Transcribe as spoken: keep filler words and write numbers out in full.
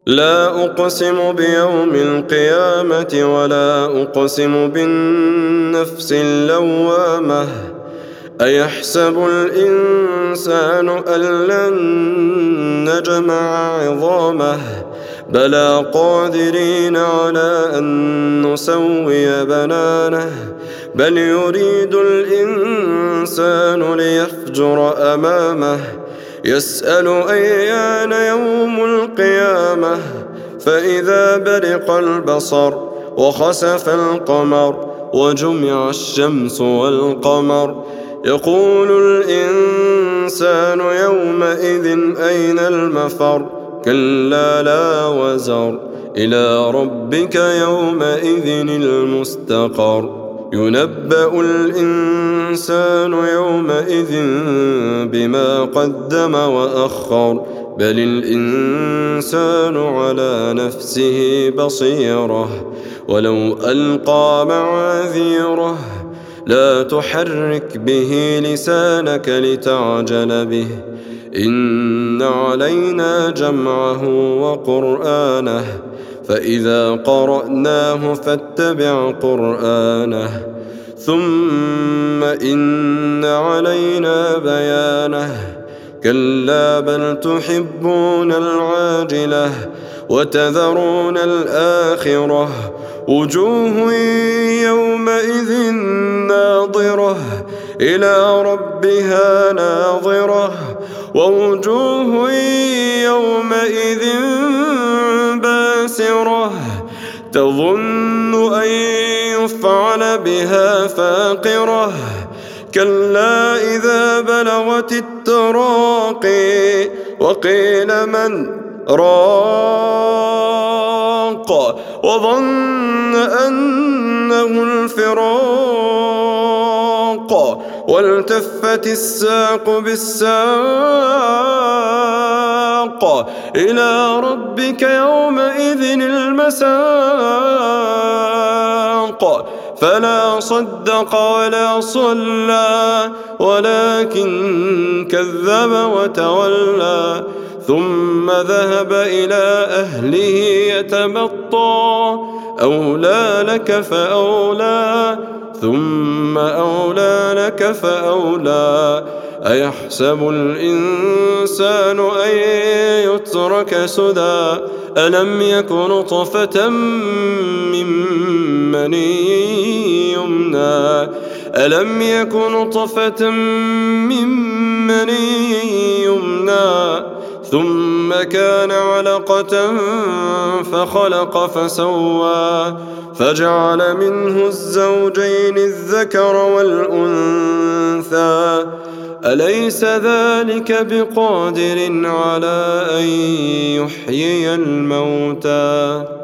لا أقسم بيوم القيامة ولا أقسم بالنفس اللوامة أيحسب الإنسان أن لن نجمع عظامه بلى قادرين على أن نسوي بنانه بل يريد الإنسان ليفجر أمامه يسأل أيان يوم القيامة فإذا برق البصر وخسف القمر وجمع الشمس والقمر يقول الإنسان يومئذ أين المفر كلا لا وزر إلى ربك يومئذ المستقر ينبأ الإنسان يومئذ بما قدم وأخر بل الإنسان على نفسه بصيرة ولو ألقى معاذيره لا تحرك به لسانك لتعجل به إن علينا جمعه وقرآنه فإذا قرأناه فاتبع قرآنه ثم إن علينا بيانه كلا بل تحبون العاجلة وتذرون الآخرة وجوه يومئذ ناظرة إلى ربها ناظرة ووجوه يومئذ باسرة تظن أن يفعل بها فاقرة كلا إذا بلغت التراقي وقيل من راق وظن أنه الفراق والتفت الساق بالساق إلى ربك يومئذ المساق فلا صدق ولا صلى ولكن كذب وتولى ثم ذهب إلى أهله يتمطى أولى لك فأولى ثم أولى لك فأولى أيحسب الإنسان أن يترك سدى ألم يك نطفة من مني يمنى ألم يك نطفة من مني يمنى ثم كان علقة فخلق فسوى فجعل منه الزوجين الذكر والأنثى أليس ذلك بقادر على أن يحيي الموتى